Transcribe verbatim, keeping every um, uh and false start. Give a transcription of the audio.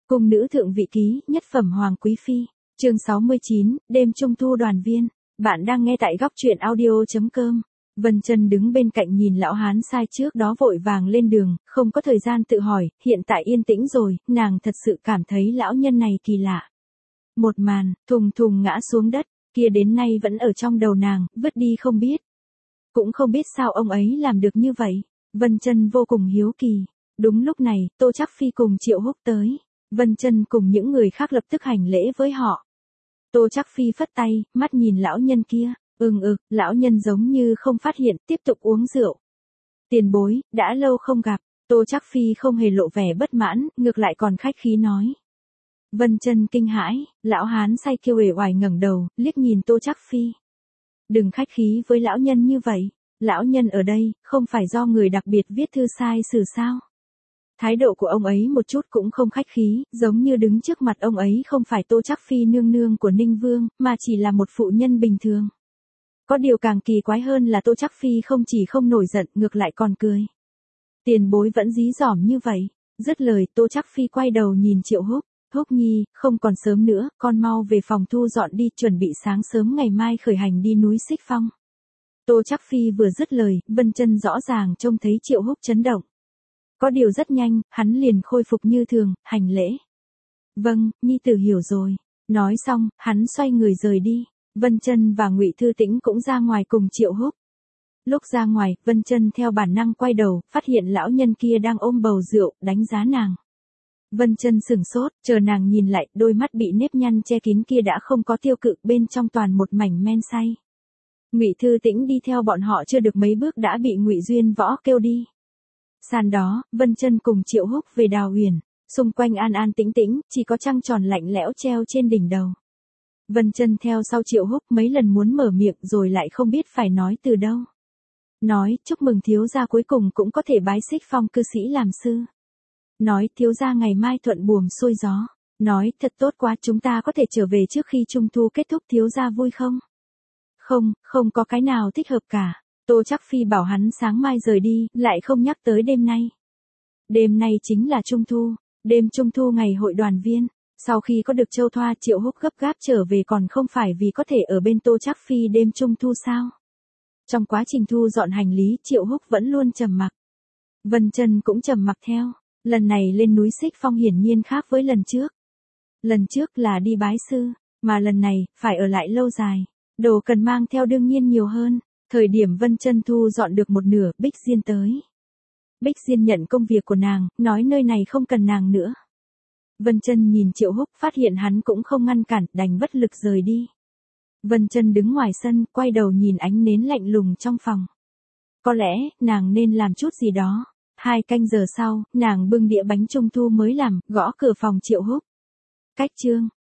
Cung nữ thượng vị ký, nhất phẩm hoàng quý phi. Chương sáu mươi chín, đêm trung thu đoàn viên. Bạn đang nghe tại góc truyện audio chấm com. Vân Chân đứng bên cạnh nhìn lão hán sai trước đó vội vàng lên đường, không có thời gian tự hỏi, hiện tại yên tĩnh rồi, nàng thật sự cảm thấy lão nhân này kỳ lạ. Một màn, thùng thùng ngã xuống đất, kia đến nay vẫn ở trong đầu nàng, vứt đi không biết. Cũng không biết sao ông ấy làm được như vậy. Vân Chân vô cùng hiếu kỳ. Đúng lúc này, Tô Trác Phi cùng Triệu Húc tới. Vân Chân cùng những người khác lập tức hành lễ với họ. Tô Trác Phi phất tay, mắt nhìn lão nhân kia, ừm ực, lão nhân giống như không phát hiện, tiếp tục uống rượu. Tiền bối, đã lâu không gặp, Tô Trác Phi không hề lộ vẻ bất mãn, ngược lại còn khách khí nói. Vân Chân kinh hãi, lão hán say kêu uể oải ngẩng đầu, liếc nhìn Tô Trác Phi. Đừng khách khí với lão nhân như vậy, lão nhân ở đây, không phải do người đặc biệt viết thư sai xử sao? Thái độ của ông ấy một chút cũng không khách khí, giống như đứng trước mặt ông ấy không phải Tô Trác Phi nương nương của Ninh Vương, mà chỉ là một phụ nhân bình thường. Có điều càng kỳ quái hơn là Tô Trác Phi không chỉ không nổi giận, ngược lại còn cười. Tiền bối vẫn dí dỏm như vậy. Dứt lời, Tô Trác Phi quay đầu nhìn Triệu Húc. Húc nhi, không còn sớm nữa, con mau về phòng thu dọn đi, chuẩn bị sáng sớm ngày mai khởi hành đi núi Xích Phong. Tô Trác Phi vừa dứt lời, Vân Chân rõ ràng trông thấy Triệu Húc chấn động. Có điều rất nhanh, hắn liền khôi phục như thường, hành lễ. Vâng, nhi tử hiểu rồi. Nói xong, hắn xoay người rời đi. Vân Chân và Ngụy Thư Tĩnh cũng ra ngoài cùng Triệu Húc. Lúc ra ngoài, Vân Chân theo bản năng quay đầu, phát hiện lão nhân kia đang ôm bầu rượu, đánh giá nàng. Vân Chân sửng sốt, chờ nàng nhìn lại, đôi mắt bị nếp nhăn che kín kia đã không có tiêu cự, bên trong toàn một mảnh men say. Ngụy Thư Tĩnh đi theo bọn họ chưa được mấy bước đã bị Ngụy Duyên Võ kêu đi. Sàn đó, Vân Chân cùng Triệu Húc về Đào Huyền, xung quanh an an tĩnh tĩnh, chỉ có trăng tròn lạnh lẽo treo trên đỉnh đầu. Vân Chân theo sau Triệu Húc mấy lần muốn mở miệng rồi lại không biết phải nói từ đâu. Nói, chúc mừng thiếu gia cuối cùng cũng có thể bái Xích Phong cư sĩ làm sư. Nói, thiếu gia ngày mai thuận buồm xuôi gió. Nói, thật tốt quá, chúng ta có thể trở về trước khi Trung Thu kết thúc, thiếu gia vui không? Không, không có cái nào thích hợp cả. Tô Trác Phi bảo hắn sáng mai rời đi, lại không nhắc tới đêm nay. Đêm nay chính là Trung Thu, đêm Trung Thu ngày hội đoàn viên. Sau khi có được Châu Thoa, Triệu Húc gấp gáp trở về còn không phải vì có thể ở bên Tô Trác Phi đêm Trung Thu sao? Trong quá trình thu dọn hành lý, Triệu Húc vẫn luôn trầm mặc. Vân Chân cũng trầm mặc theo. Lần này lên núi Xích Phong hiển nhiên khác với lần trước. Lần trước là đi bái sư, mà lần này, phải ở lại lâu dài. Đồ cần mang theo đương nhiên nhiều hơn. Thời điểm Vân Chân thu dọn được một nửa, Bích Diên tới. Bích Diên nhận công việc của nàng, nói nơi này không cần nàng nữa. Vân Chân nhìn Triệu Húc, phát hiện hắn cũng không ngăn cản, đành bất lực rời đi. Vân Chân đứng ngoài sân, quay đầu nhìn ánh nến lạnh lùng trong phòng. Có lẽ, nàng nên làm chút gì đó. Hai canh giờ sau, nàng bưng đĩa bánh trung thu mới làm, gõ cửa phòng Triệu Húc. Cách chương,